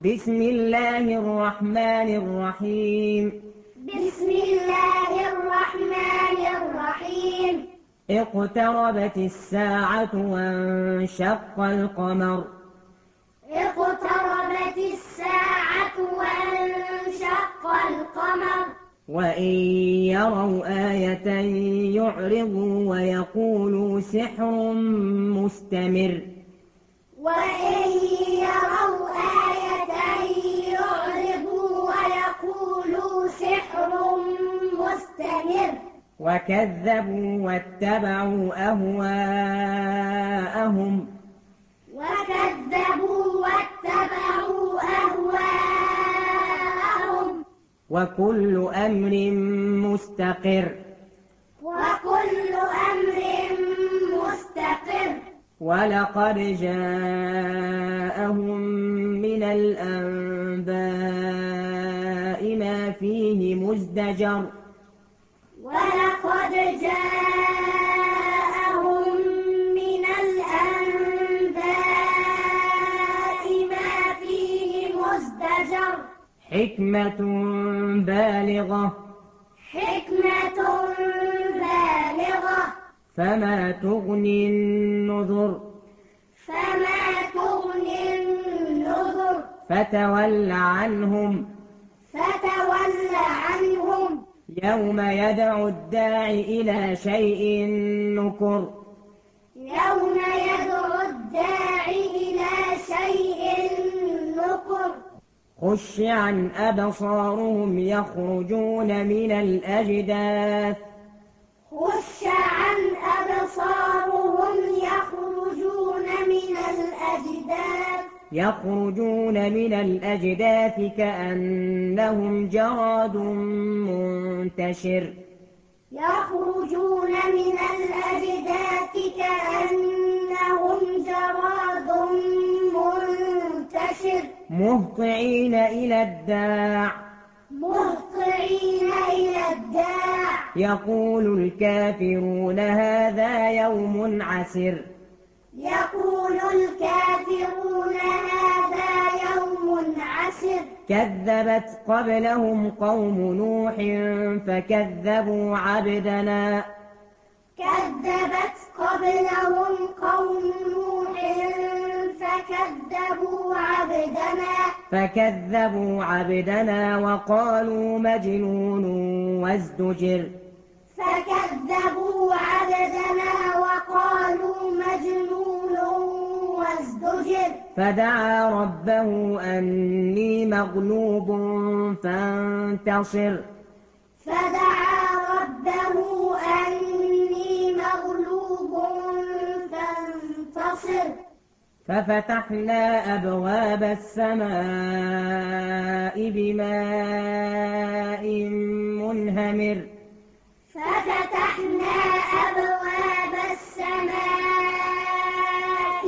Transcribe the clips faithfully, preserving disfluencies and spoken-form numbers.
بسم الله الرحمن الرحيم بسم الله الرحمن الرحيم اقتربت الساعة وانشق القمر اقتربت الساعة وانشق القمر وإن يروا آية يعرضوا ويقولوا سحر مستمر وإن يروا آية يعرضوا ويقولوا سحر مستمر وكذبوا واتبعوا أهواءهم وكذبوا واتبعوا أهواءهم وكل أمر مستقر وكل أمر مستقر ولقد جاءهم من الأنباء ما فيه مزدجر ولقد جاءهم من الأنباء ما فيه مزدجر حكمة بالغة حكمة بالغة فما تغني النذر فما تغني النذر فتول عنهم فتول عنهم يوم يدعو الداع إلى شيء نكر يوم يدعو الداعي إلى شيء نكر خش عن أبصارهم يخرجون من الأجداث خش عن أبصارهم يخرجون من الأجداث يخرجون من الأجداث كأنهم جراد منتشر يخرجون من الأجداث كأنهم جراد منتشر مهطعين إلى الداع مهطعين إلى الداع يقول الكافرون هذا يوم عسر يقول الكافرون هذا يوم عسر كذبت قبلهم قوم نوح فكذبوا عبدنا كذبت قبلهم قوم نوح فكذبوا عبدنا فكذبوا عبدنا وقالوا مجنون وازدجر فكذبوا عبدنا وقالوا مجنون وازدجر فدعا ربه أني مغلوب فانتصر فدعا ربه أني مغلوب فانتصر ففتحنا أبواب السماء بماء منهمر ففتحنا أبواب السماء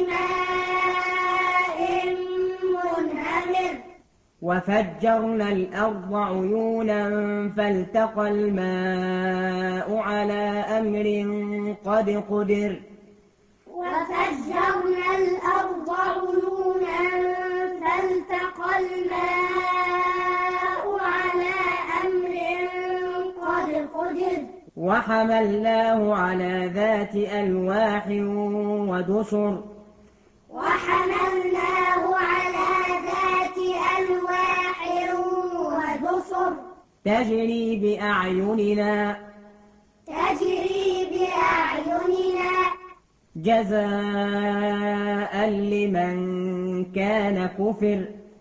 بماء منهمر وفجرنا الأرض عيونا فالتقى الماء على أمر قد قدر وفجرنا الأرض عيونا فالتقى الماء على أمر قد قدر وحملناه على ذات ألواح ودسر وحملناه على ذات ألواح ودسر تجري بأعيننا تجري بأعيننا جزاء لمن كان كفر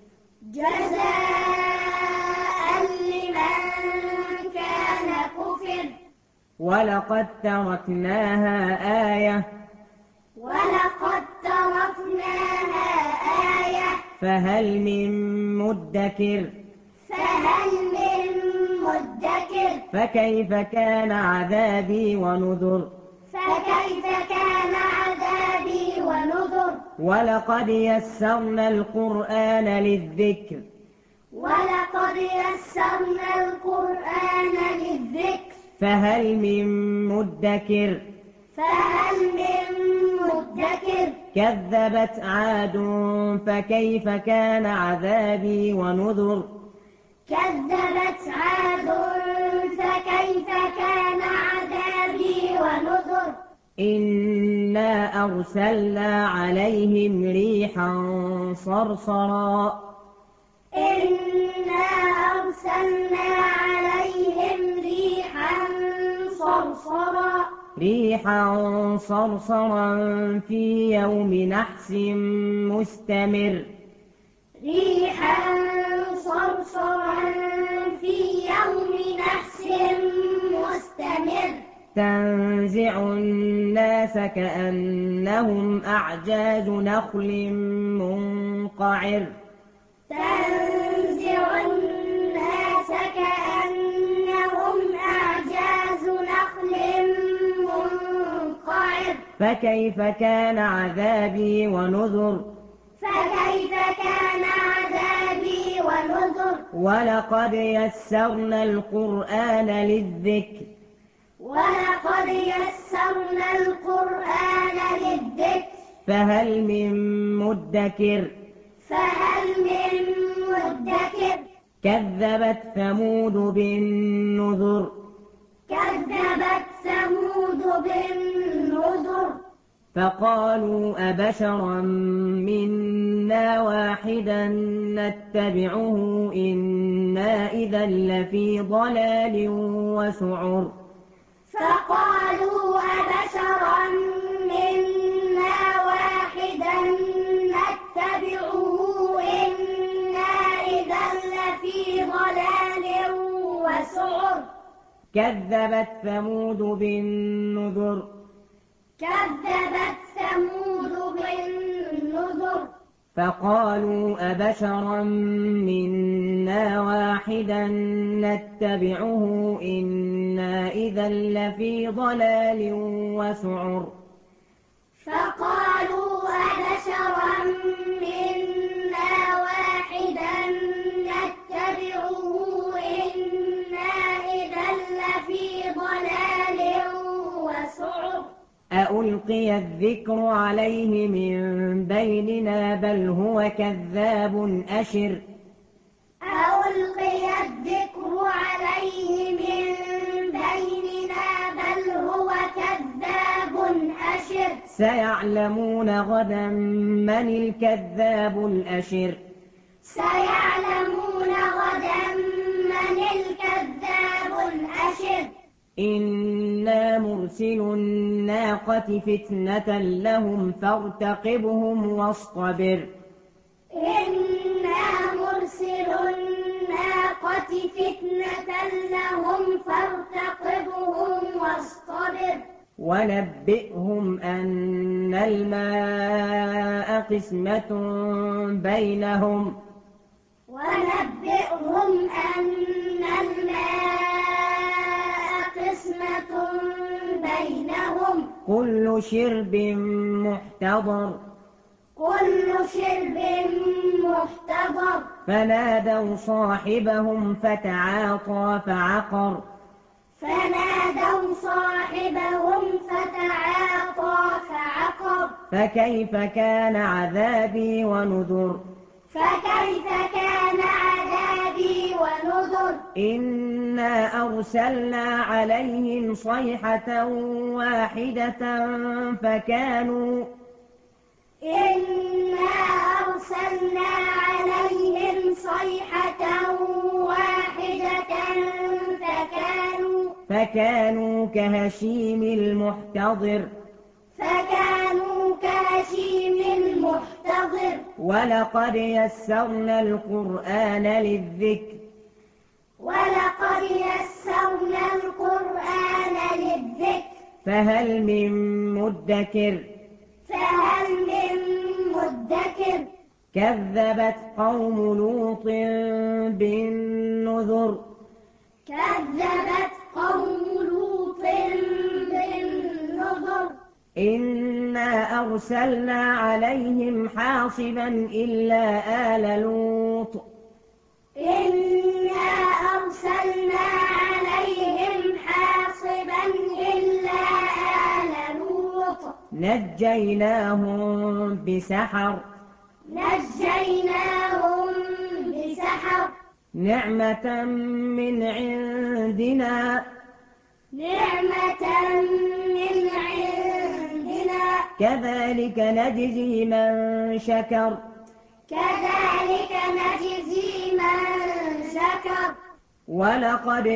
جزاء لمن كان كفر ولقد تركناها آية ولقد تركناها آية فهل من مدكر فهل من مدكر فكيف كان عذابي ونذر فكيف كان عذابي ونذر ولقد يسرنا القرآن للذكر ولقد يسرنا القرآن للذكر فهل من مدكر فهل من مدكر كذبت عاد فكيف كان عذابي ونذر كذبت عاد فكيف كان عذابي ونذر إنا أرسلنا عليهم ريحا صرصرا إنا أرسلنا عليهم ريحا صرصرا ريحا صرصرا في يوم نحس مستمر ريحا صرصرا في يوم نحس مستمر تنزع الناس كأنهم أعجاز نخل منقعر تنزع الناس كأنهم أعجاز نخل منقعر فكيف كان عذابي ونذر فكيف كان عذابي ونذر ولقد يسرنا القرآن للذكر ولقد يسرنا القرآن للذكر فهل من مدكر فهل من مدكر كذبت ثمود بالنذر كذبت ثمود بالنذر فقالوا أبشرا منا واحدا نتبعه إنا إذا لفي ضلال وسعر فقالوا أبشرا منا واحدا نتبعه إنا إذا لفي ضلال وسعر كذبت ثمود بالنذر كذبت ثمود بالنذر فقالوا أبشرا منا واحدا نتبعه إنا إذا لفي ضلال وسعر فقالوا أبشرا منا واحدا نتبعه إنا إذا لفي ضلال وسعر أألقي الذكر عليه من بيننا بل هو كذاب أشر ألقي الذكر عليه من بيننا بل هو كذاب أشر سيعلمون غدا من الكذاب الأشر سيعلمون غدا من الكذاب الأشر إنا مرسل الناقة فتنة لهم فارتقبهم واصطبر إنا مرسل الناقة فتنة لهم فارتقبهم واصطبر ونبئهم أن الماء قسمة بينهم ونبئهم أن الماء قسمة بينهم كل شرب محتضر كل شرب محتضر فنادوا صاحبهم فتعاطى فعقر فنادوا صاحبهم فتعاطى فعقر فكيف كان عذابي ونذر فكيف كان عذابي ونذر إنا أرسلنا عليهم صيحة واحدة فكانوا إنا أرسلنا عليهم صيحة واحدة فكانوا فكانوا كهشيم المحتضر فكانوا كهشيم المحتضر ولقد يسرنا القرآن للذكر ولقد يسرنا القرآن للذكر فهل من مدكر فهل من مدكر كذبت قوم لوط بالنذر كذبت قوم لوط بالنذر إنا أرسلنا عليهم حاصبا إلا آل لوط إنا أرسلنا عليهم حاصبا إلا آل لوط نجيناهم بسحر نجيناهم بسحر نعمة من عندنا نعمة من عندنا كذلك نجزي من شكر كذلك نجزي من شكر ولقد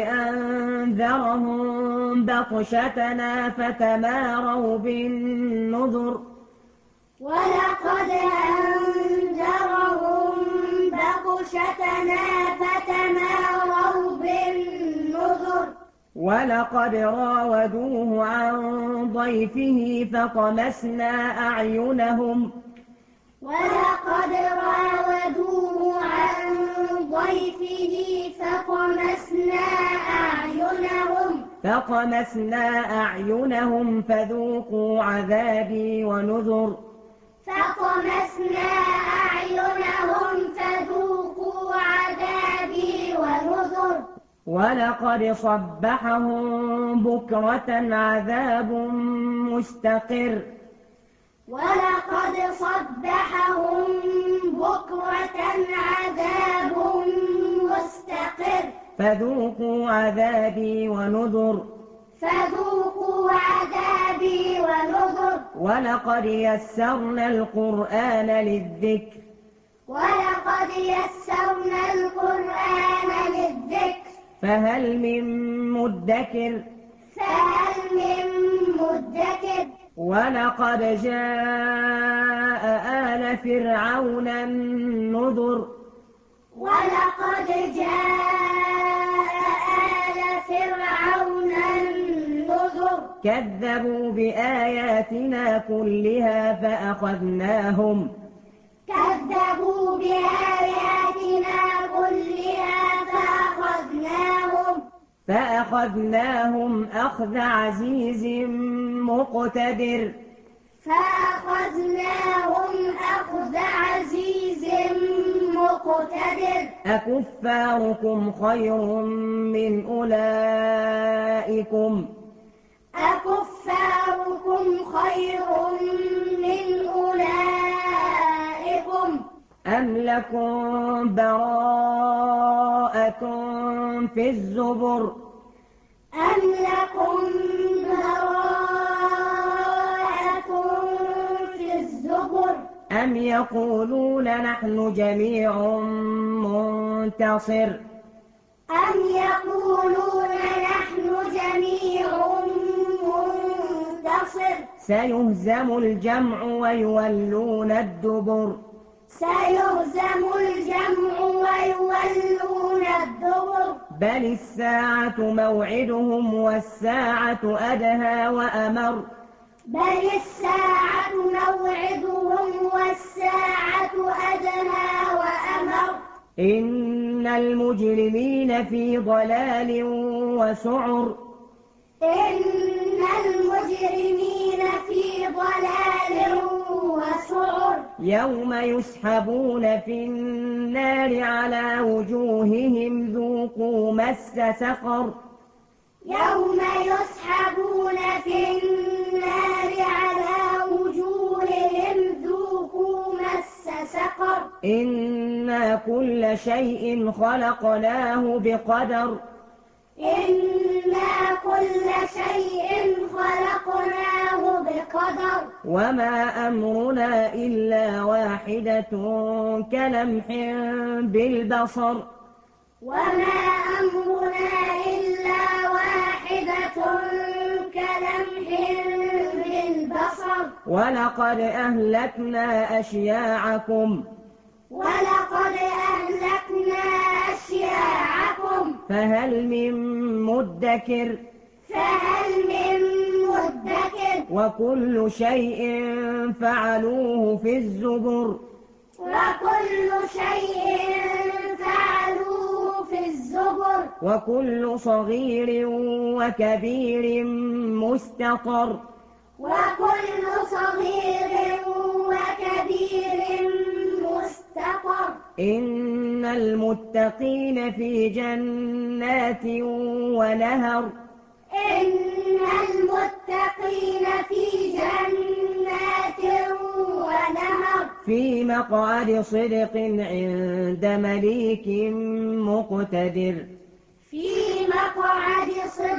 أنذرهم بطشتنا فتماروا بالنذر ولقد أنذرهم بطشتنا فتماروا بالنذر ولقد راودوه عن ضيفه فطمسنا أعينهم ولقد راودوه عن ضيفه فطمسنا أعينهم فطمسنا أعينهم فذوقوا عذابي ونذر فطمسنا أعينهم فذوقوا عذابي ونذر ولقد صبحهم بكرة عذاب مستقر ولقد صبحهم بكرة عذاب مستقر فذوقوا عذابي ونذر فذوقوا عذابي ونذر ولقد يسرنا القرآن للذكر ولقد يسرنا القرآن للذكر فهل من مدكر فهل من مدكر ولقد جاء آل فرعون النذر ولقد جاء آل فرعون النذر كذبوا بآياتنا كلها فأخذناهم كذبوا بآياتنا كلها فأخذناهم فأخذناهم أخذ عزيز مقتدر فأخذناهم أخذ عزيز مقتدر أكفاركم خير من أولئكم أكفاركم خير من أولئكم أم لكم براءة في الزبر أم لكم براءة في الزبر أم يقولون نحن جميع منتصر أم يقولون نحن جميع منتصر سيهزم الجمع ويولون الدبر سيهزم الجمع ويولون الدبر بل الساعة موعدهم والساعة أدهى وأمر بل الساعة موعدهم والساعة أدنى وأمر إن المجرمين في ضلال وسعر إن المجرمين في ضلال وسعر يوم يسحبون في النار على وجوههم ذوقوا مس سقر يوم يسحبون في النار على وجوههم ذوقوا مس سقر إنا كل شيء خلقناه بقدر إنا كل شيء خلقناه بقدر وما أمرنا إلا واحدة كلمح بالبصر وما أمرنا إلا واحدة كلمح بالبصر ولقد أهلكنا أشياعكم ولقد أهلكنا أشياعكم فهل من مدكر فهل من مدكر وكل شيء فعلوه في الزبر وكل شيء فعلوه في الزبر وكل صغير وكبير مستطر وكل صغير وكبير مستطر إن المتقين في جنات ونهر إن المتقين في جنات ونهر في مقعد صدق عند مليك مقتدر في مقعد صدق